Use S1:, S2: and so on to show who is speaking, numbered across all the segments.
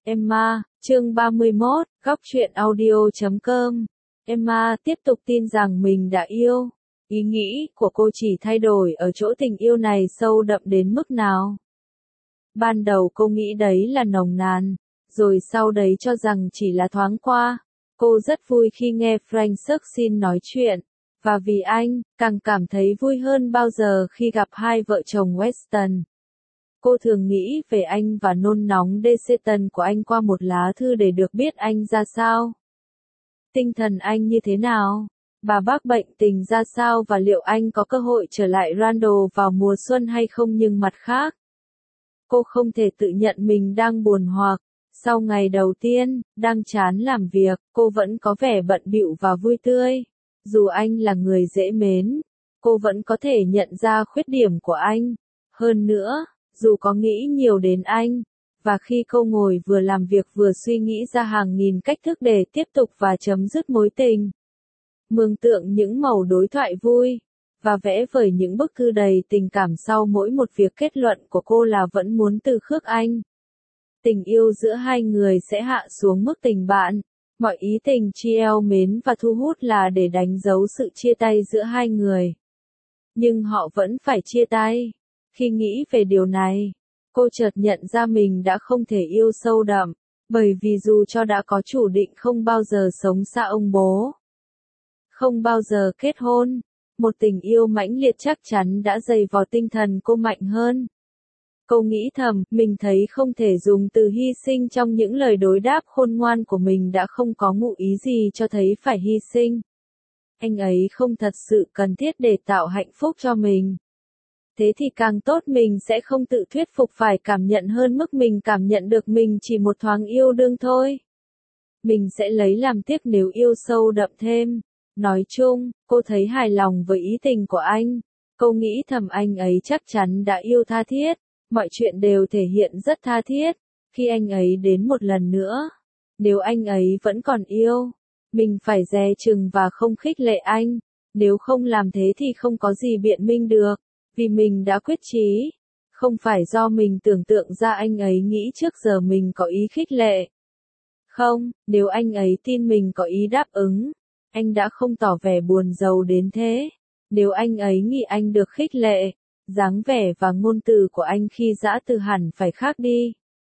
S1: Emma, chương 31, góc truyện audio.com. Emma tiếp tục tin rằng mình đã yêu. Ý nghĩ của cô chỉ thay đổi ở chỗ tình yêu này sâu đậm đến mức nào. Ban đầu cô nghĩ đấy là nồng nàn, rồi sau đấy cho rằng chỉ là thoáng qua. Cô rất vui khi nghe Frank Suckin nói chuyện, và vì anh, càng cảm thấy vui hơn bao giờ khi gặp hai vợ chồng Weston. Cô thường nghĩ về anh và nôn nóng decision của anh qua một lá thư để được biết anh ra sao. Tinh thần anh như thế nào? Bà bác bệnh tình ra sao và liệu anh có cơ hội trở lại Randall vào mùa xuân hay không, nhưng mặt khác. Cô không thể tự nhận mình đang buồn hoặc, sau ngày đầu tiên, đang chán làm việc, cô vẫn có vẻ bận bịu và vui tươi. Dù anh là người dễ mến, cô vẫn có thể nhận ra khuyết điểm của anh. Hơn nữa, dù có nghĩ nhiều đến anh, và khi cô ngồi vừa làm việc vừa suy nghĩ ra hàng nghìn cách thức để tiếp tục và chấm dứt mối tình. Mường tượng những mẩu đối thoại vui, và vẽ vời những bức thư đầy tình cảm sau mỗi một việc, kết luận của cô là vẫn muốn từ khước anh. Tình yêu giữa hai người sẽ hạ xuống mức tình bạn. Mọi ý tình treo mến và thu hút là để đánh dấu sự chia tay giữa hai người. Nhưng họ vẫn phải chia tay. Khi nghĩ về điều này, cô chợt nhận ra mình đã không thể yêu sâu đậm, bởi vì dù cho đã có chủ định không bao giờ sống xa ông bố, không bao giờ kết hôn, một tình yêu mãnh liệt chắc chắn đã dày vò tinh thần cô mạnh hơn. Cô nghĩ thầm, mình thấy không thể dùng từ hy sinh trong những lời đối đáp khôn ngoan của mình đã không có ngụ ý gì cho thấy phải hy sinh. Anh ấy không thật sự cần thiết để tạo hạnh phúc cho mình. Thế thì càng tốt, mình sẽ không tự thuyết phục phải cảm nhận hơn mức mình cảm nhận được mình chỉ một thoáng yêu đương thôi. Mình sẽ lấy làm tiếc nếu yêu sâu đậm thêm. Nói chung, cô thấy hài lòng với ý tình của anh. Cô nghĩ thầm anh ấy chắc chắn đã yêu tha thiết. Mọi chuyện đều thể hiện rất tha thiết. Khi anh ấy đến một lần nữa, nếu anh ấy vẫn còn yêu, mình phải dè chừng và không khích lệ anh. Nếu không làm thế thì không có gì biện minh được. Vì mình đã quyết chí, không phải do mình tưởng tượng ra anh ấy nghĩ trước giờ mình có ý khích lệ. Không, nếu anh ấy tin mình có ý đáp ứng, anh đã không tỏ vẻ buồn rầu đến thế. Nếu anh ấy nghĩ anh được khích lệ, dáng vẻ và ngôn từ của anh khi giã từ hẳn phải khác đi.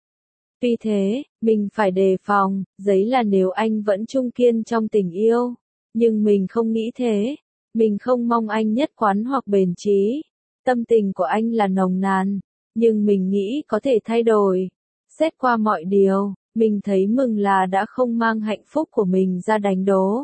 S1: Vì thế, mình phải đề phòng, giấy là nếu anh vẫn trung kiên trong tình yêu. Nhưng mình không nghĩ thế. Mình không mong anh nhất quán hoặc bền chí. Tâm tình của anh là nồng nàn, nhưng mình nghĩ có thể thay đổi. Xét qua mọi điều, mình thấy mừng là đã không mang hạnh phúc của mình ra đánh đố.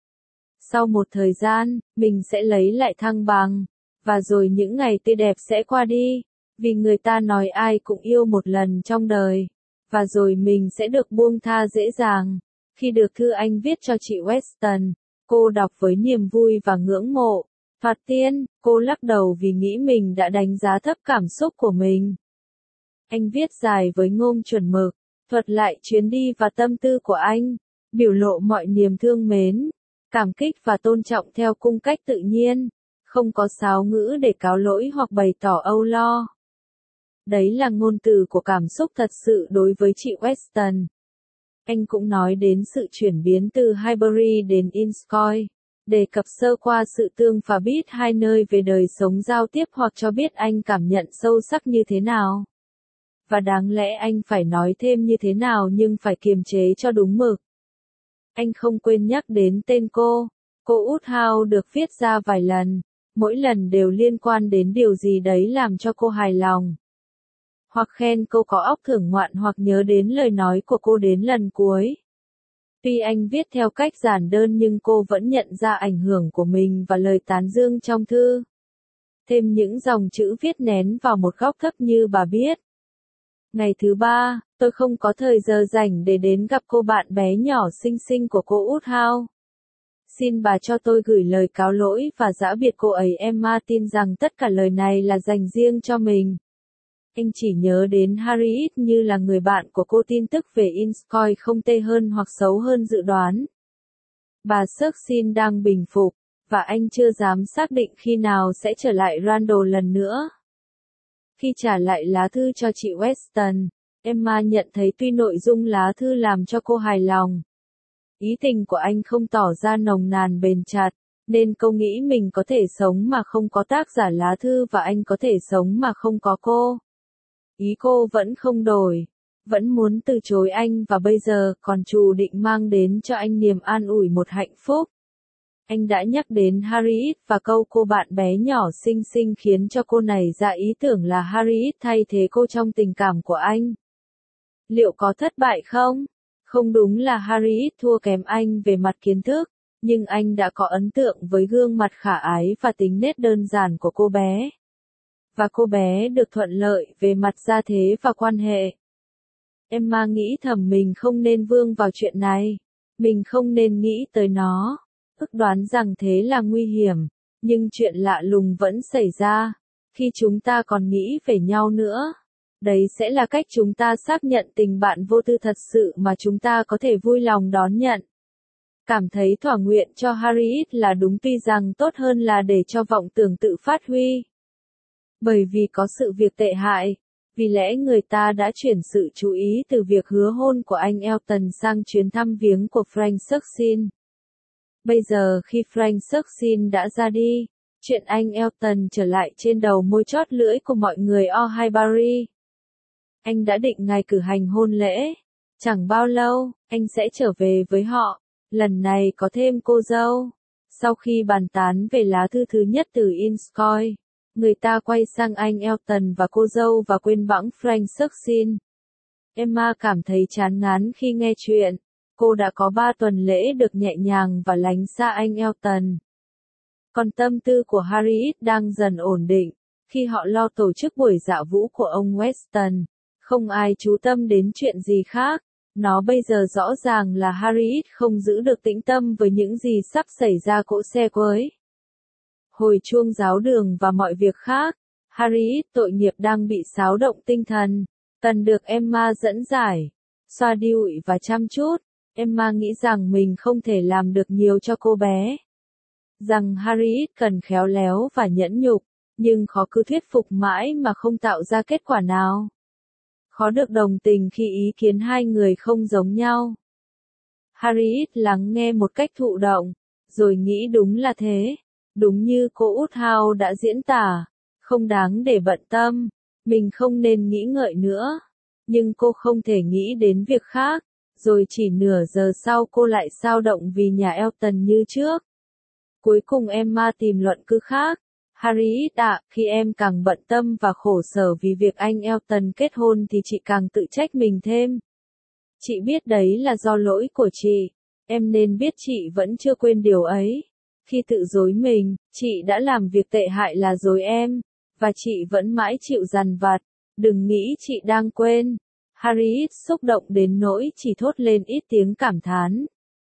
S1: Sau một thời gian, mình sẽ lấy lại thăng bằng, và rồi những ngày tươi đẹp sẽ qua đi, vì người ta nói ai cũng yêu một lần trong đời, và rồi mình sẽ được buông tha dễ dàng. Khi được thư anh viết cho chị Weston, cô đọc với niềm vui và ngưỡng mộ. Thoạt tiên, cô lắc đầu vì nghĩ mình đã đánh giá thấp cảm xúc của mình. Anh viết dài với ngôn chuẩn mực, thuật lại chuyến đi và tâm tư của anh, biểu lộ mọi niềm thương mến, cảm kích và tôn trọng theo cung cách tự nhiên, không có sáo ngữ để cáo lỗi hoặc bày tỏ âu lo. Đấy là ngôn từ của cảm xúc thật sự đối với chị Weston. Anh cũng nói đến sự chuyển biến từ Highbury đến Innscoy. Đề cập sơ qua sự tương phá biết hai nơi về đời sống giao tiếp hoặc cho biết anh cảm nhận sâu sắc như thế nào. Và đáng lẽ anh phải nói thêm như thế nào nhưng phải kiềm chế cho đúng mực. Anh không quên nhắc đến tên cô. Cô Woodhouse được viết ra vài lần, mỗi lần đều liên quan đến điều gì đấy làm cho cô hài lòng. Hoặc khen cô có óc thưởng ngoạn hoặc nhớ đến lời nói của cô đến lần cuối. Tuy anh viết theo cách giản đơn nhưng cô vẫn nhận ra ảnh hưởng của mình và lời tán dương trong thư. Thêm những dòng chữ viết nén vào một góc thấp như bà biết. Ngày thứ 3, tôi không có thời giờ rảnh để đến gặp cô bạn bé nhỏ xinh xinh của cô Woodhouse. Xin bà cho tôi gửi lời cáo lỗi và giã biệt cô ấy. Emma tin rằng tất cả lời này là dành riêng cho mình. Anh chỉ nhớ đến Harriet như là người bạn của cô. Tin tức về Innscoy không tệ hơn hoặc xấu hơn dự đoán. Bà Suckin đang bình phục, và anh chưa dám xác định khi nào sẽ trở lại Randall lần nữa. Khi trả lại lá thư cho chị Weston, Emma nhận thấy tuy nội dung lá thư làm cho cô hài lòng, ý tình của anh không tỏ ra nồng nàn bền chặt, nên cô nghĩ mình có thể sống mà không có tác giả lá thư và anh có thể sống mà không có cô. Ý cô vẫn không đổi, vẫn muốn từ chối anh và bây giờ còn chủ định mang đến cho anh niềm an ủi một hạnh phúc. Anh đã nhắc đến Harriet và câu cô bạn bé nhỏ xinh xinh khiến cho cô nảy ra ý tưởng là Harriet thay thế cô trong tình cảm của anh. Liệu có thất bại không? Không, đúng là Harriet thua kém anh về mặt kiến thức, nhưng anh đã có ấn tượng với gương mặt khả ái và tính nết đơn giản của cô bé. Và cô bé được thuận lợi về mặt gia thế và quan hệ. Emma nghĩ thầm mình không nên vương vào chuyện này, mình không nên nghĩ tới nó, ước đoán rằng thế là nguy hiểm, nhưng chuyện lạ lùng vẫn xảy ra, khi chúng ta còn nghĩ về nhau nữa. Đấy sẽ là cách chúng ta xác nhận tình bạn vô tư thật sự mà chúng ta có thể vui lòng đón nhận. Cảm thấy thỏa nguyện cho Harriet là đúng, tuy rằng tốt hơn là để cho vọng tưởng tự phát huy. Bởi vì có sự việc tệ hại, vì lẽ người ta đã chuyển sự chú ý từ việc hứa hôn của anh Elton sang chuyến thăm viếng của Frank Sucksin. Bây giờ khi Frank Sucksin đã ra đi, chuyện anh Elton trở lại trên đầu môi chót lưỡi của mọi người ở Highbury. Anh đã định ngày cử hành hôn lễ. Chẳng bao lâu, anh sẽ trở về với họ. Lần này có thêm cô dâu. Sau khi bàn tán về lá thư thứ nhất từ Inscoy, người ta quay sang anh Elton và cô dâu và quên bẵng Frank Sucksin. Emma cảm thấy chán ngán khi nghe chuyện. Cô đã có 3 tuần lễ được nhẹ nhàng và lánh xa anh Elton. Còn tâm tư của Harriet đang dần ổn định. Khi họ lo tổ chức buổi dạ vũ của ông Weston, không ai chú tâm đến chuyện gì khác. Nó bây giờ rõ ràng là Harriet không giữ được tĩnh tâm với những gì sắp xảy ra cỗ xe cuối. Hồi chuông giáo đường và mọi việc khác, Harriet tội nghiệp đang bị xáo động tinh thần, cần được Emma dẫn giải, xoa dịu và chăm chút. Emma nghĩ rằng mình không thể làm được nhiều cho cô bé. Rằng Harriet cần khéo léo và nhẫn nhục, nhưng khó cứ thuyết phục mãi mà không tạo ra kết quả nào. Khó được đồng tình khi ý kiến hai người không giống nhau. Harriet lắng nghe một cách thụ động, rồi nghĩ đúng là thế. Đúng như cô Woodhouse đã diễn tả, không đáng để bận tâm, mình không nên nghĩ ngợi nữa. Nhưng cô không thể nghĩ đến việc khác, rồi chỉ nửa giờ sau cô lại xao động vì nhà Elton như trước. Cuối cùng Emma tìm luận cứ khác. Harriet ạ, khi em càng bận tâm và khổ sở vì việc anh Elton kết hôn thì chị càng tự trách mình thêm. Chị biết đấy là do lỗi của chị. Em nên biết chị vẫn chưa quên điều ấy. Khi tự dối mình, chị đã làm việc tệ hại là dối em. Và chị vẫn mãi chịu dằn vặt. Đừng nghĩ chị đang quên. Harriet xúc động đến nỗi chỉ thốt lên ít tiếng cảm thán.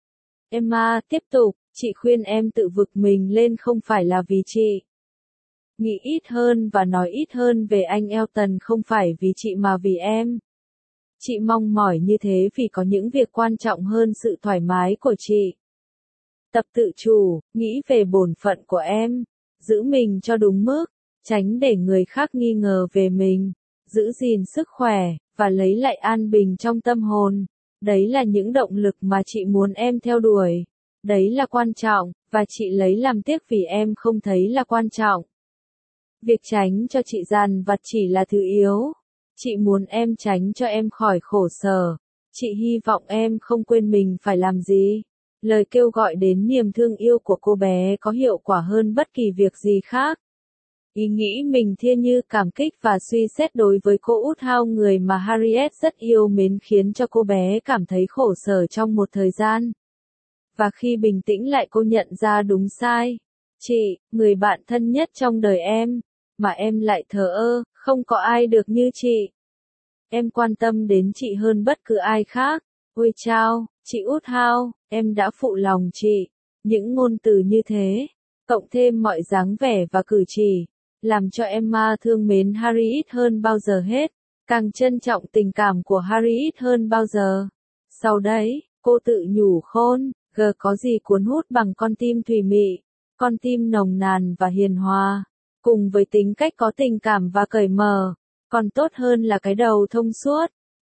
S1: Emma tiếp tục, chị khuyên em tự vực mình lên không phải là vì chị. Nghĩ ít hơn và nói ít hơn về anh Elton không phải vì chị mà vì em. Chị mong mỏi như thế vì có những việc quan trọng hơn sự thoải mái của chị. Tập tự chủ, nghĩ về bổn phận của em, giữ mình cho đúng mức, tránh để người khác nghi ngờ về mình, giữ gìn sức khỏe, và lấy lại an bình trong tâm hồn. Đấy là những động lực mà chị muốn em theo đuổi. Đấy là quan trọng, và chị lấy làm tiếc vì em không thấy là quan trọng. Việc tránh cho chị dằn vặt chỉ là thứ yếu. Chị muốn em tránh cho em khỏi khổ sở. Chị hy vọng em không quên mình phải làm gì. Lời kêu gọi đến niềm thương yêu của cô bé có hiệu quả hơn bất kỳ việc gì khác. Ý nghĩ mình thiên như cảm kích và suy xét đối với cô Woodhouse, người mà Harriet rất yêu mến, khiến cho cô bé cảm thấy khổ sở trong một thời gian. Và khi bình tĩnh lại cô nhận ra đúng sai. Chị, người bạn thân nhất trong đời em, mà em lại thờ ơ, không có ai được như chị. Em quan tâm đến chị hơn bất cứ ai khác. Ôi chao, chị Woodhouse, em đã phụ lòng chị. Những ngôn từ như thế, cộng thêm mọi dáng vẻ và cử chỉ, làm cho Emma thương mến Harriet hơn bao giờ hết, càng trân trọng tình cảm của Harriet hơn bao giờ. Sau đấy, cô tự nhủ khôn, có gì cuốn hút bằng con tim thùy mị, con tim nồng nàn và hiền hòa, cùng với tính cách có tình cảm và cởi mở, còn tốt hơn là cái đầu thông suốt.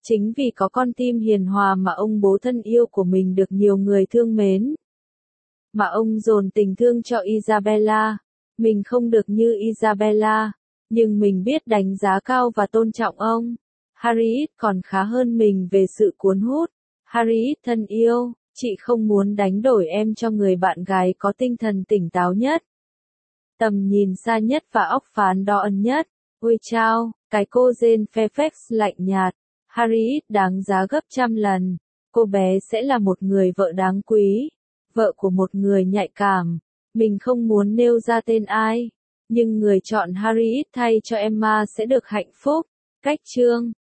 S1: Chính vì có con tim hiền hòa mà ông bố thân yêu của mình được nhiều người thương mến. Mà ông dồn tình thương cho Isabella. Mình không được như Isabella, nhưng mình biết đánh giá cao và tôn trọng ông. Harriet còn khá hơn mình về sự cuốn hút. Harriet thân yêu, chị không muốn đánh đổi em cho người bạn gái có tinh thần tỉnh táo nhất, tầm nhìn xa nhất và óc phán đoan nhất. Ôi chao, cái cô Jane Fairfax lạnh nhạt. Harriet đáng giá gấp trăm lần. Cô bé sẽ là một người vợ đáng quý, vợ của một người nhạy cảm. Mình không muốn nêu ra tên ai, nhưng người chọn Harriet thay cho Emma sẽ được hạnh phúc. Cách chương